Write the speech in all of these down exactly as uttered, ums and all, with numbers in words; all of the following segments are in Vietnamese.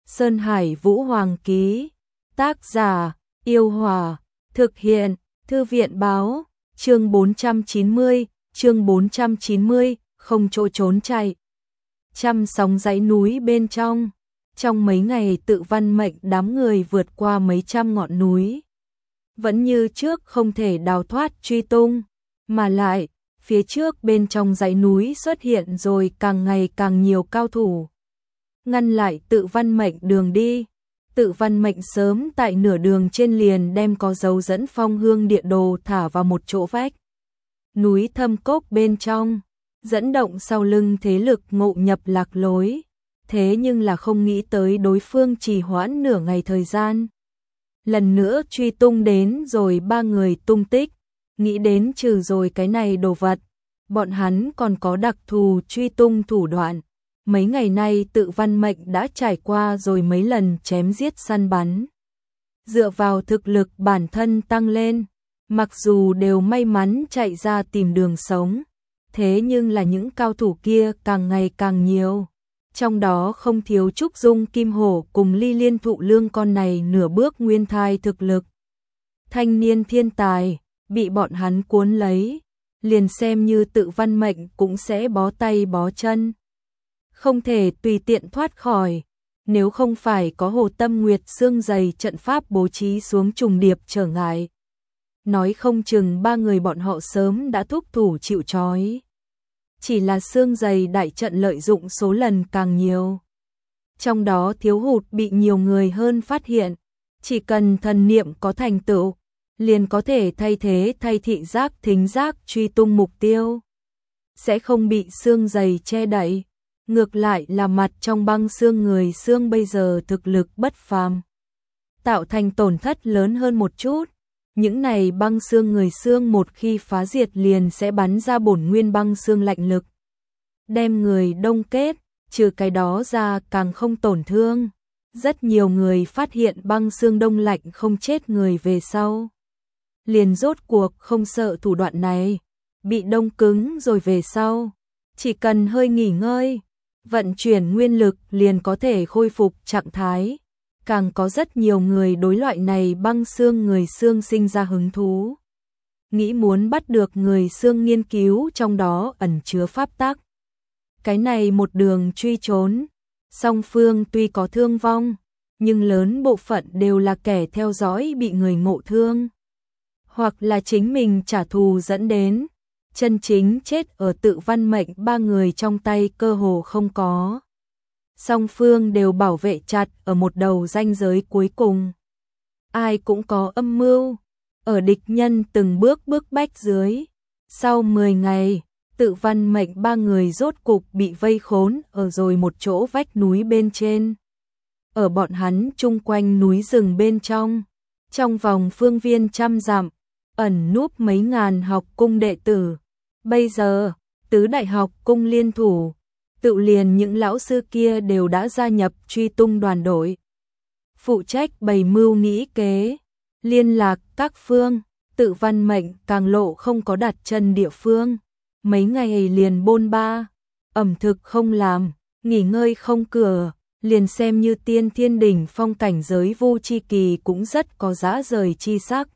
Sơn Hải Vũ Hoàng ký. Tác giả: Yêu Hòa. Thực hiện: Thư viện báo. Chương bốn trăm chín mươi, chương bốn trăm chín mươi, không chỗ trốn chạy. Trăm sóng dãy núi bên trong. Trong mấy ngày Tự Văn mệnh đám người vượt qua mấy trăm ngọn núi. Vẫn như trước không thể đào thoát truy tung, mà lại, phía trước bên trong dãy núi xuất hiện rồi càng ngày càng nhiều cao thủ. Ngăn lại Tự Văn mệnh đường đi. Tự Văn mệnh sớm tại nửa đường trên liền đem có dấu dẫn phong hương địa đồ thả vào một chỗ vách núi thâm cốc bên trong, dẫn động sau lưng thế lực ngộ nhập lạc lối. Thế nhưng là không nghĩ tới đối phương trì hoãn nửa ngày thời gian. Lần nữa truy tung đến rồi ba người tung tích, nghĩ đến trừ rồi cái này đồ vật, bọn hắn còn có đặc thù truy tung thủ đoạn. Mấy ngày nay Tự Văn mệnh đã trải qua rồi mấy lần chém giết săn bắn. Dựa vào thực lực bản thân tăng lên, mặc dù đều may mắn chạy ra tìm đường sống, thế nhưng là những cao thủ kia càng ngày càng nhiều. Trong đó không thiếu Trúc Dung Kim Hổ cùng Ly Liên Thụ Lương con này nửa bước nguyên thai thực lực. Thanh niên thiên tài, bị bọn hắn cuốn lấy, liền xem như Tự Văn mệnh cũng sẽ bó tay bó chân. Không thể tùy tiện thoát khỏi, nếu không phải có Hồ Tâm Nguyệt xương dày trận pháp bố trí xuống trùng điệp trở ngại. Nói không chừng ba người bọn họ sớm đã thúc thủ chịu trói. Chỉ là xương dày đại trận lợi dụng số lần càng nhiều. Trong đó thiếu hụt bị nhiều người hơn phát hiện, chỉ cần thần niệm có thành tựu, liền có thể thay thế thay thị giác thính giác truy tung mục tiêu. Sẽ không bị xương dày che đậy, ngược lại là mặt trong băng xương người xương bây giờ thực lực bất phàm, tạo thành tổn thất lớn hơn một chút. Những này băng xương người xương một khi phá diệt liền sẽ bắn ra bổn nguyên băng xương lạnh lực, đem người đông kết, trừ cái đó ra càng không tổn thương. Rất nhiều người phát hiện băng xương đông lạnh không chết người về sau, liền rốt cuộc không sợ thủ đoạn này, bị đông cứng rồi về sau, chỉ cần hơi nghỉ ngơi, vận chuyển nguyên lực liền có thể khôi phục trạng thái. Càng có rất nhiều người đối loại này băng xương người xương sinh ra hứng thú, nghĩ muốn bắt được người xương nghiên cứu trong đó ẩn chứa pháp tắc. Cái này một đường truy trốn, song phương tuy có thương vong, nhưng lớn bộ phận đều là kẻ theo dõi bị người ngộ thương, hoặc là chính mình trả thù dẫn đến. Chân chính chết ở Tự Văn mệnh ba người trong tay cơ hồ không có. Song phương đều bảo vệ chặt ở một đầu ranh giới cuối cùng. Ai cũng có âm mưu, ở địch nhân từng bước bức bách dưới. Sau mười ngày, Tự Văn mệnh ba người rốt cục bị vây khốn ở rồi một chỗ vách núi bên trên. Ở bọn hắn chung quanh núi rừng bên trong, trong vòng phương viên trăm dặm, ẩn núp mấy ngàn học cung đệ tử. Bây giờ, tứ đại học cung liên thủ, tự liền những lão sư kia đều đã gia nhập truy tung đoàn đội. Phụ trách bày mưu nghĩ kế, liên lạc các phương. Tự Văn mệnh càng lộ không có đặt chân địa phương. Mấy ngày liền bôn ba, ẩm thực không làm, nghỉ ngơi không cửa, liền xem như tiên thiên đỉnh phong cảnh giới vô chi kỳ cũng rất có dã rời chi sắc.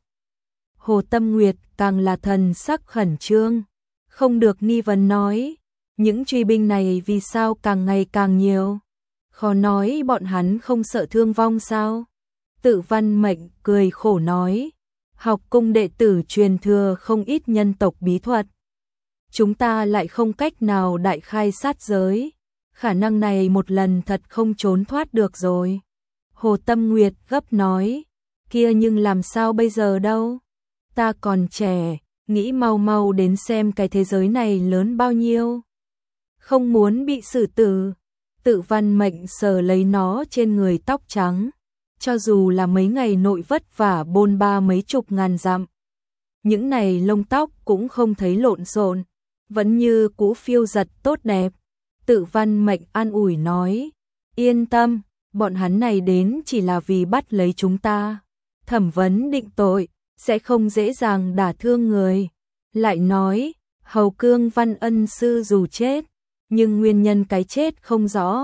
Hồ Tâm Nguyệt càng là thần sắc khẩn trương, không được nghi vấn nói, những truy binh này vì sao càng ngày càng nhiều? Khó nói bọn hắn không sợ thương vong sao? Tự Văn mệnh cười khổ nói, học cung đệ tử truyền thừa không ít nhân tộc bí thuật. Chúng ta lại không cách nào đại khai sát giới, khả năng này một lần thật không trốn thoát được rồi. Hồ Tâm Nguyệt gấp nói, kia nhưng làm sao bây giờ đâu? Ta còn trẻ, nghĩ mau mau đến xem cái thế giới này lớn bao nhiêu. Không muốn bị xử tử. Tự Văn mệnh sờ lấy nó trên người tóc trắng, cho dù là mấy ngày nội vất vả bôn ba mấy chục ngàn dặm, những này lông tóc cũng không thấy lộn xộn, vẫn như cũ phiêu giật tốt đẹp. Tự Văn mệnh an ủi nói, yên tâm, bọn hắn này đến chỉ là vì bắt lấy chúng ta, thẩm vấn định tội, sẽ không dễ dàng đả thương người. Lại nói, Hầu Cương Văn ân sư dù chết, nhưng nguyên nhân cái chết không rõ,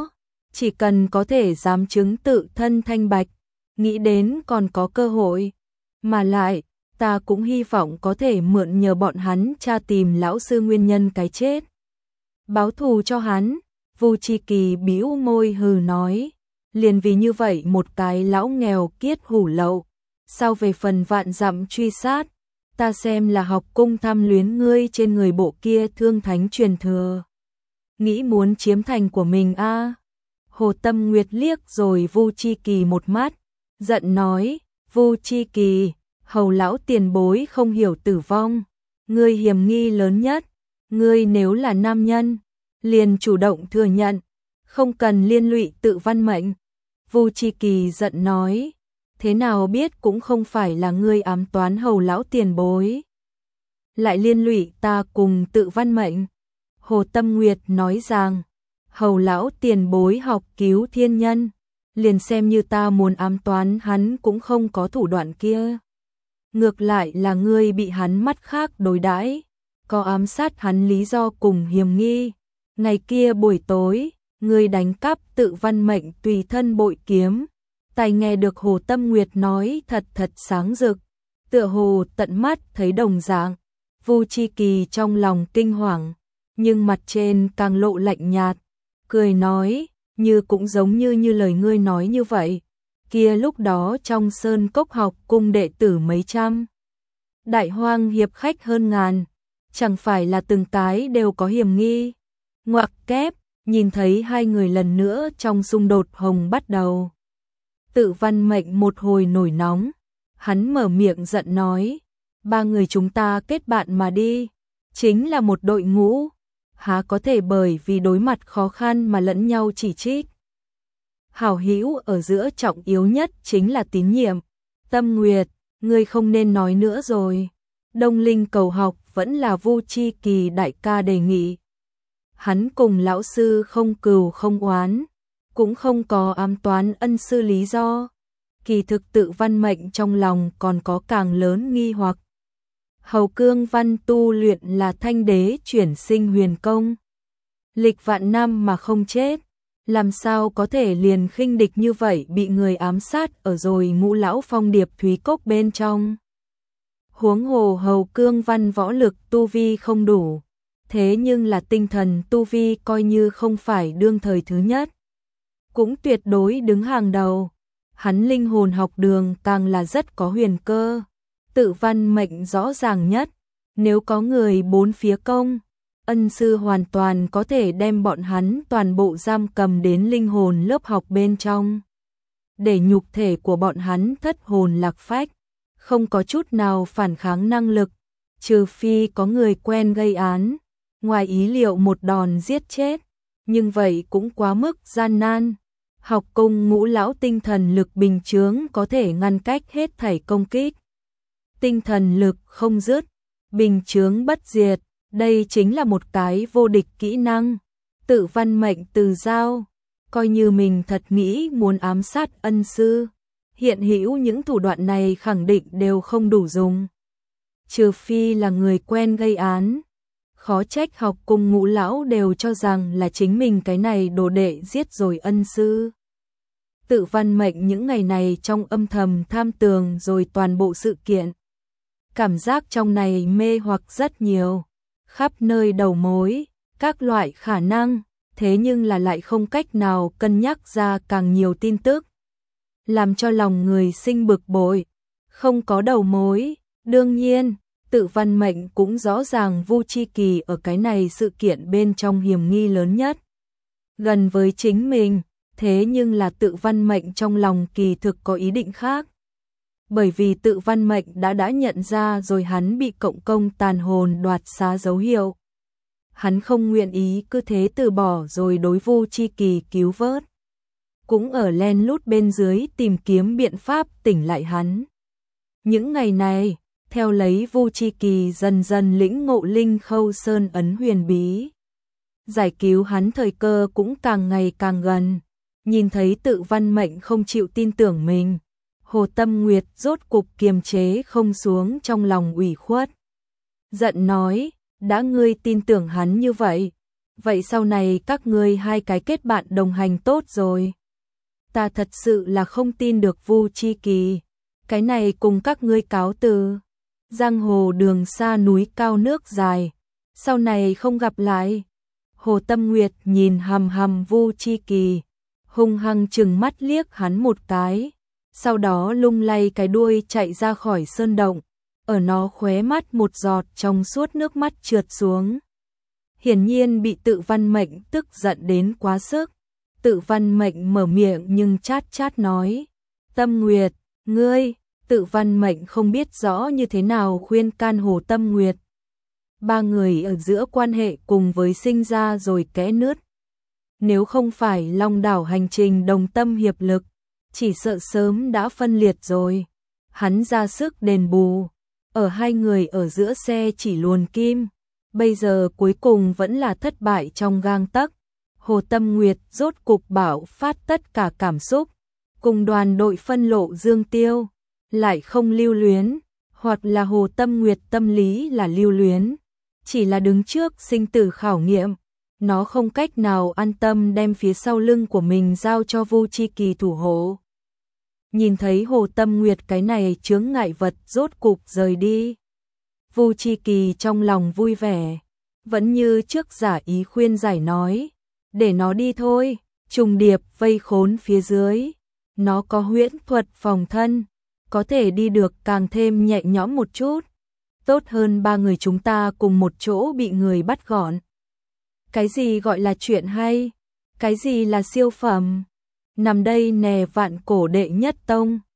chỉ cần có thể dám chứng tự thân thanh bạch, nghĩ đến còn có cơ hội, mà lại, ta cũng hy vọng có thể mượn nhờ bọn hắn tra tìm lão sư nguyên nhân cái chết. Báo thù cho hắn, Vu Chi Kỳ bĩu môi hừ nói, liền vì như vậy một cái lão nghèo kiết hủ lậu, sao về phần vạn dặm truy sát, ta xem là học cung tham luyến ngươi trên người bộ kia thương thánh truyền thừa. Nghĩ muốn chiếm thành của mình a à? Hồ Tâm Nguyệt liếc rồi Vu Chi Kỳ một mắt, giận nói, Vu Chi Kỳ, hầu lão tiền bối không hiểu tử vong, ngươi hiểm nghi lớn nhất, ngươi nếu là nam nhân, liền chủ động thừa nhận, không cần liên lụy Tự Văn Mệnh. Vu Chi Kỳ giận nói, thế nào biết cũng không phải là ngươi ám toán hầu lão tiền bối, lại liên lụy ta cùng Tự Văn Mệnh. Hồ Tâm Nguyệt nói rằng, hầu lão tiền bối học cứu thiên nhân, liền xem như ta muốn ám toán hắn cũng không có thủ đoạn kia. Ngược lại là ngươi bị hắn mắt khác đối đãi, có ám sát hắn lý do cùng hiểm nghi. Ngày kia buổi tối, ngươi đánh cắp Tự Văn Mệnh tùy thân bội kiếm. Tai nghe được Hồ Tâm Nguyệt nói thật thật sáng rực, tựa hồ tận mắt thấy đồng dạng. Vu Chi Kỳ trong lòng kinh hoàng, nhưng mặt trên càng lộ lạnh nhạt, cười nói, như cũng giống như như lời ngươi nói như vậy. Kia lúc đó trong sơn cốc học cung đệ tử mấy trăm, đại hoang hiệp khách hơn ngàn, chẳng phải là từng cái đều có hiểm nghi. Ngoặc kép, nhìn thấy hai người lần nữa trong xung đột hồng bắt đầu. Tự Văn Mệnh một hồi nổi nóng, hắn mở miệng giận nói, ba người chúng ta kết bạn mà đi, chính là một đội ngũ, há có thể bởi vì đối mặt khó khăn mà lẫn nhau chỉ trích. Hảo hữu ở giữa trọng yếu nhất chính là tín nhiệm. Tâm Nguyệt, ngươi không nên nói nữa rồi. Đông Linh cầu học vẫn là Vu Chi Kỳ đại ca đề nghị. Hắn cùng lão sư không cừu không oán, cũng không có ám toán ân sư lý do. Kỳ thực Tự Văn Mệnh trong lòng còn có càng lớn nghi hoặc. Hầu Cương Văn tu luyện là thanh đế chuyển sinh huyền công, lịch vạn năm mà không chết, làm sao có thể liền khinh địch như vậy bị người ám sát ở rồi Ngũ Lão Phong Điệp Thúy Cốc bên trong. Huống hồ Hầu Cương Văn võ lực tu vi không đủ, thế nhưng là tinh thần tu vi coi như không phải đương thời thứ nhất, cũng tuyệt đối đứng hàng đầu. Hắn linh hồn học đường càng là rất có huyền cơ. Tự Văn Mệnh rõ ràng nhất, nếu có người bốn phía công, ân sư hoàn toàn có thể đem bọn hắn toàn bộ giam cầm đến linh hồn lớp học bên trong, để nhục thể của bọn hắn thất hồn lạc phách, không có chút nào phản kháng năng lực, trừ phi có người quen gây án, ngoài ý liệu một đòn giết chết, nhưng vậy cũng quá mức gian nan. Học cung Ngũ Lão tinh thần lực bình chướng có thể ngăn cách hết thảy công kích. Tinh thần lực không dứt, bình chướng bất diệt, đây chính là một cái vô địch kỹ năng. Tự Văn Mệnh từ giao, coi như mình thật nghĩ muốn ám sát ân sư, hiện hữu những thủ đoạn này khẳng định đều không đủ dùng. Trừ phi là người quen gây án, khó trách học cung Ngũ Lão đều cho rằng là chính mình cái này đồ đệ giết rồi ân sư. Tự Văn Mệnh những ngày này trong âm thầm tham tường rồi toàn bộ sự kiện. Cảm giác trong này mê hoặc rất nhiều, khắp nơi đầu mối, các loại khả năng, thế nhưng là lại không cách nào cân nhắc ra càng nhiều tin tức, làm cho lòng người sinh bực bội. Không có đầu mối, đương nhiên, Tự Văn Mệnh cũng rõ ràng Vu Chi Kỳ ở cái này sự kiện bên trong hiểm nghi lớn nhất, gần với chính mình, thế nhưng là Tự Văn Mệnh trong lòng kỳ thực có ý định khác. Bởi vì Tự Văn Mệnh đã đã nhận ra rồi hắn bị cộng công tàn hồn đoạt xá dấu hiệu. Hắn không nguyện ý cứ thế từ bỏ rồi đối Vu Chi Kỳ cứu vớt, cũng ở len lút bên dưới tìm kiếm biện pháp tỉnh lại hắn. Những ngày này, theo lấy Vu Chi Kỳ dần dần lĩnh ngộ Linh Khâu Sơn ấn huyền bí, giải cứu hắn thời cơ cũng càng ngày càng gần. Nhìn thấy Tự Văn Mệnh không chịu tin tưởng mình, Hồ Tâm Nguyệt rốt cục kiềm chế không xuống trong lòng ủy khuất, giận nói, đã ngươi tin tưởng hắn như vậy, vậy sau này các ngươi hai cái kết bạn đồng hành tốt rồi. Ta thật sự là không tin được Vu Chi Kỳ, cái này cùng các ngươi cáo từ. Giang hồ đường xa núi cao nước dài, sau này không gặp lại. Hồ Tâm Nguyệt nhìn hằm hằm Vu Chi Kỳ, hung hăng trừng mắt liếc hắn một cái, sau đó lung lay cái đuôi chạy ra khỏi sơn động, ở nó khóe mắt một giọt trong suốt nước mắt trượt xuống. Hiển nhiên bị Tự Văn Mệnh tức giận đến quá sức. Tự Văn Mệnh mở miệng nhưng chát chát nói, Tâm Nguyệt, ngươi. Tự Văn Mệnh không biết rõ như thế nào khuyên can Hồ Tâm Nguyệt. Ba người ở giữa quan hệ cùng với sinh ra rồi kẽ nứt. Nếu không phải Long Đảo hành trình đồng tâm hiệp lực, chỉ sợ sớm đã phân liệt rồi. Hắn ra sức đền bù, ở hai người ở giữa xe chỉ luồn kim, bây giờ cuối cùng vẫn là thất bại trong gang tấc. Hồ Tâm Nguyệt rốt cục bạo phát tất cả cảm xúc, cùng đoàn đội phân lộ Dương Tiêu, lại không lưu luyến, hoặc là Hồ Tâm Nguyệt tâm lý là lưu luyến, chỉ là đứng trước sinh tử khảo nghiệm, nó không cách nào an tâm đem phía sau lưng của mình giao cho Vu Chi Kỳ thủ hộ. Nhìn thấy Hồ Tâm Nguyệt cái này chướng ngại vật rốt cục rời đi, Vu Chi Kỳ trong lòng vui vẻ, vẫn như trước giả ý khuyên giải nói, để nó đi thôi, trùng điệp vây khốn phía dưới, nó có huyễn thuật phòng thân, có thể đi được càng thêm nhẹ nhõm một chút, tốt hơn ba người chúng ta cùng một chỗ bị người bắt gọn. Cái gì gọi là chuyện hay, cái gì là siêu phẩm, nằm đây nè vạn cổ đệ nhất tông.